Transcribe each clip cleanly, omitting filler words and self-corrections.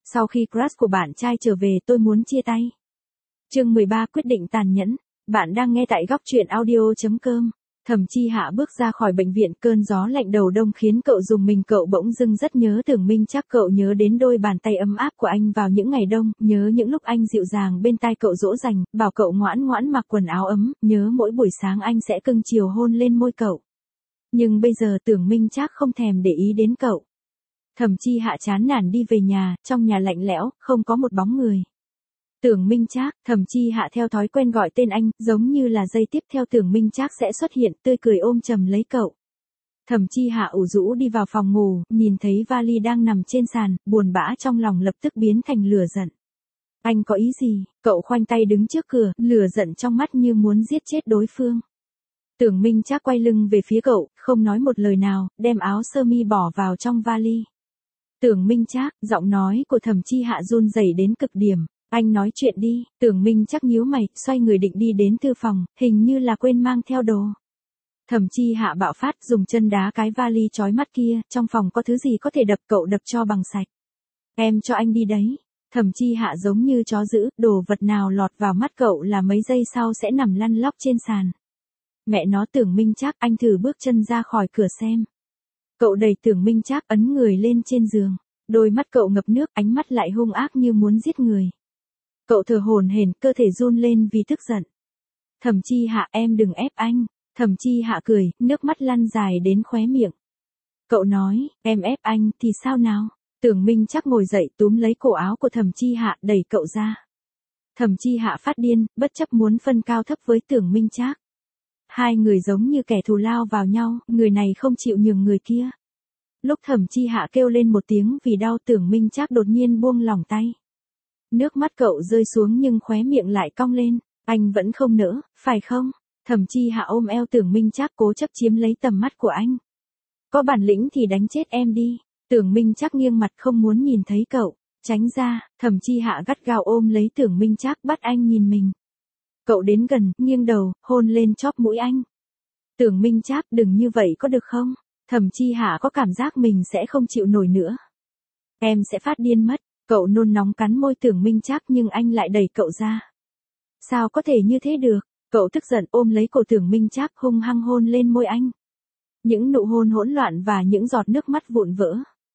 Sau khi crush của bạn trai trở về tôi muốn chia tay. Chương 13 quyết định tàn nhẫn. Bạn đang nghe tại góc truyện audio.com. Thẩm Chi Hạ bước ra khỏi bệnh viện, cơn gió lạnh đầu đông khiến cậu rùng mình, cậu bỗng dưng rất nhớ Tưởng Minh Trác, cậu nhớ đến đôi bàn tay ấm áp của anh vào những ngày đông, nhớ những lúc anh dịu dàng bên tai cậu dỗ dành, bảo cậu ngoãn ngoãn mặc quần áo ấm, nhớ mỗi buổi sáng anh sẽ cưng chiều hôn lên môi cậu. Nhưng bây giờ Tưởng Minh Trác không thèm để ý đến cậu. Thẩm Chi Hạ chán nản đi về nhà, trong nhà lạnh lẽo, không có một bóng người. Tưởng Minh Trác, Thẩm Chi Hạ theo thói quen gọi tên anh, giống như là giây tiếp theo Tưởng Minh Trác sẽ xuất hiện, tươi cười ôm chầm lấy cậu. Thẩm Chi Hạ ủ rũ đi vào phòng ngủ, nhìn thấy vali đang nằm trên sàn, buồn bã trong lòng lập tức biến thành lửa giận. Anh có ý gì? Cậu khoanh tay đứng trước cửa, lửa giận trong mắt như muốn giết chết đối phương. Tưởng Minh Trác quay lưng về phía cậu, không nói một lời nào, đem áo sơ mi bỏ vào trong vali. Tưởng Minh Trác, giọng nói của Thẩm Chi Hạ run rẩy đến cực điểm. Anh nói chuyện đi. Tưởng Minh Trác nhíu mày, xoay người định đi đến thư phòng, hình như là quên mang theo đồ. Thẩm Chi Hạ bạo phát, dùng chân đá cái vali chói mắt kia, trong phòng có thứ gì có thể đập, cậu đập cho bằng sạch. Em cho anh đi đấy. Thẩm Chi Hạ giống như chó dữ, đồ vật nào lọt vào mắt cậu là mấy giây sau sẽ nằm lăn lóc trên sàn. Mẹ nó, Tưởng Minh Trác, anh thử bước chân ra khỏi cửa xem. Cậu đẩy Tưởng Minh Trác ấn người lên trên giường. Đôi mắt cậu ngập nước, ánh mắt lại hung ác như muốn giết người. Cậu thở hổn hển, cơ thể run lên vì tức giận. Thẩm Chi Hạ, em đừng ép anh. Thẩm Chi Hạ cười, nước mắt lăn dài đến khóe miệng. Cậu nói, em ép anh thì sao nào? Tưởng Minh Trác ngồi dậy, túm lấy cổ áo của Thẩm Chi Hạ, đẩy cậu ra. Thẩm Chi Hạ phát điên, bất chấp muốn phân cao thấp với Tưởng Minh Trác. Hai người giống như kẻ thù lao vào nhau, người này không chịu nhường người kia. Lúc Thẩm Chi Hạ kêu lên một tiếng vì đau, Tưởng Minh Trác đột nhiên buông lỏng tay. Nước mắt cậu rơi xuống nhưng khóe miệng lại cong lên. Anh vẫn không nỡ, phải không? Thẩm Chi Hạ ôm eo Tưởng Minh Trác, cố chấp chiếm lấy tầm mắt của anh. Có bản lĩnh thì đánh chết em đi. Tưởng Minh Trác nghiêng mặt không muốn nhìn thấy cậu. Tránh ra. Thẩm Chi Hạ gắt gao ôm lấy Tưởng Minh Trác, bắt anh nhìn mình. Cậu đến gần, nghiêng đầu, hôn lên chóp mũi anh. Tưởng Minh Trác, đừng như vậy có được không? Thẩm Chi Hạ có cảm giác mình sẽ không chịu nổi nữa. Em sẽ phát điên mất. Cậu nôn nóng cắn môi Tưởng Minh Trác nhưng anh lại đẩy cậu ra. Sao có thể như thế được? Cậu tức giận ôm lấy cổ Tưởng Minh Trác, hung hăng hôn lên môi anh. Những nụ hôn hỗn loạn và những giọt nước mắt vụn vỡ.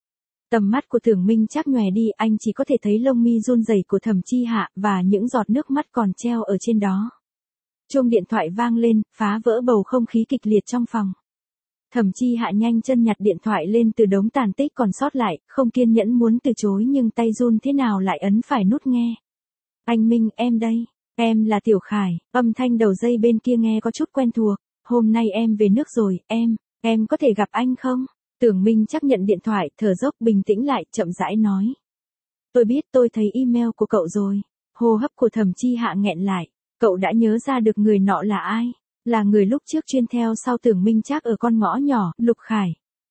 Tầm mắt của Tưởng Minh Trác nhòe đi, anh chỉ có thể thấy lông mi run rẩy của Thẩm Chi Hạ và những giọt nước mắt còn treo ở trên đó. Chuông điện thoại vang lên, phá vỡ bầu không khí kịch liệt trong phòng. Thẩm Chi Hạ nhanh chân nhặt điện thoại lên từ đống tàn tích còn sót lại, không kiên nhẫn muốn từ chối nhưng tay run thế nào lại ấn phải nút nghe. Anh Minh, em đây. Em là Tiểu Khải. Âm thanh đầu dây bên kia nghe có chút quen thuộc. Hôm nay em về nước rồi, em có thể gặp anh không? Tưởng Minh Trác nhận điện thoại, thở dốc, bình tĩnh lại, chậm rãi nói. Tôi biết, tôi thấy email của cậu rồi. Hô hấp của Thẩm Chi Hạ nghẹn lại. Cậu đã nhớ ra được người nọ là ai? Là người lúc trước chuyên theo sau Tưởng Minh Trác ở con ngõ nhỏ, Lục Khải.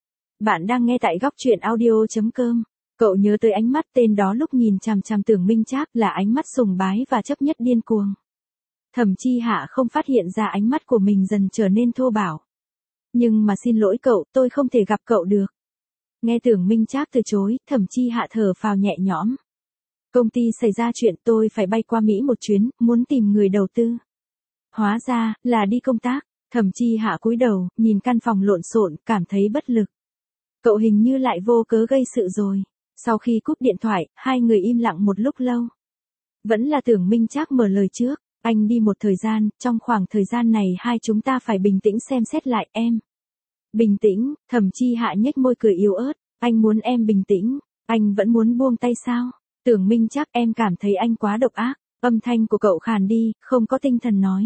Bạn đang nghe tại góc truyện audio.com. Cậu nhớ tới ánh mắt tên đó lúc nhìn chằm chằm Tưởng Minh Trác, là ánh mắt sùng bái và chấp nhất điên cuồng. Thẩm Chi Hạ không phát hiện ra ánh mắt của mình dần trở nên thô bạo. Nhưng mà xin lỗi cậu, tôi không thể gặp cậu được. Nghe Tưởng Minh Trác từ chối, Thẩm Chi Hạ thở phào nhẹ nhõm. Công ty xảy ra chuyện, tôi phải bay qua Mỹ một chuyến, muốn tìm người đầu tư. Hóa ra, là đi công tác. Thẩm Chi Hạ cúi đầu, nhìn căn phòng lộn xộn, cảm thấy bất lực. Cậu hình như lại vô cớ gây sự rồi. Sau khi cúp điện thoại, hai người im lặng một lúc lâu. Vẫn là Tưởng Minh Trác mở lời trước. Anh đi một thời gian, trong khoảng thời gian này hai chúng ta phải bình tĩnh xem xét lại em. Bình tĩnh, Thẩm Chi Hạ nhếch môi cười yếu ớt. Anh muốn em bình tĩnh, anh vẫn muốn buông tay sao? Tưởng Minh Trác, em cảm thấy anh quá độc ác. Âm thanh của cậu khàn đi, không có tinh thần nói.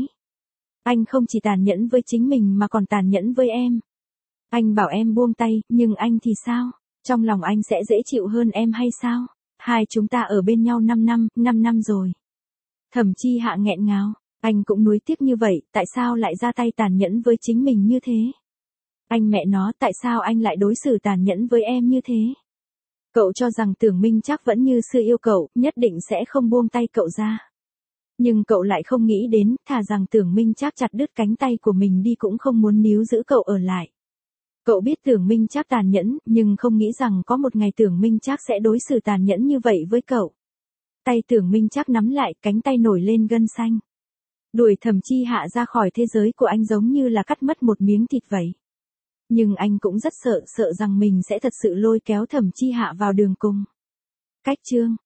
Anh không chỉ tàn nhẫn với chính mình mà còn tàn nhẫn với em. Anh bảo em buông tay, nhưng anh thì sao? Trong lòng anh sẽ dễ chịu hơn em hay sao? Hai chúng ta ở bên nhau 5 năm rồi. Thẩm Chi Hạ nghẹn ngào, anh cũng nuối tiếc như vậy, tại sao lại ra tay tàn nhẫn với chính mình như thế? Anh mẹ nó, tại sao anh lại đối xử tàn nhẫn với em như thế? Cậu cho rằng Tưởng Minh Trác vẫn như xưa yêu cậu, nhất định sẽ không buông tay cậu ra. Nhưng cậu lại không nghĩ đến, thà rằng Tưởng Minh Trác chặt đứt cánh tay của mình đi cũng không muốn níu giữ cậu ở lại. Cậu biết Tưởng Minh Trác tàn nhẫn, nhưng không nghĩ rằng có một ngày Tưởng Minh Trác sẽ đối xử tàn nhẫn như vậy với cậu. Tay Tưởng Minh Trác nắm lại, cánh tay nổi lên gân xanh. Đuổi Thẩm Chi Hạ ra khỏi thế giới của anh giống như là cắt mất một miếng thịt vậy. Nhưng anh cũng rất sợ rằng mình sẽ thật sự lôi kéo Thẩm Chi Hạ vào đường cùng. Cách chương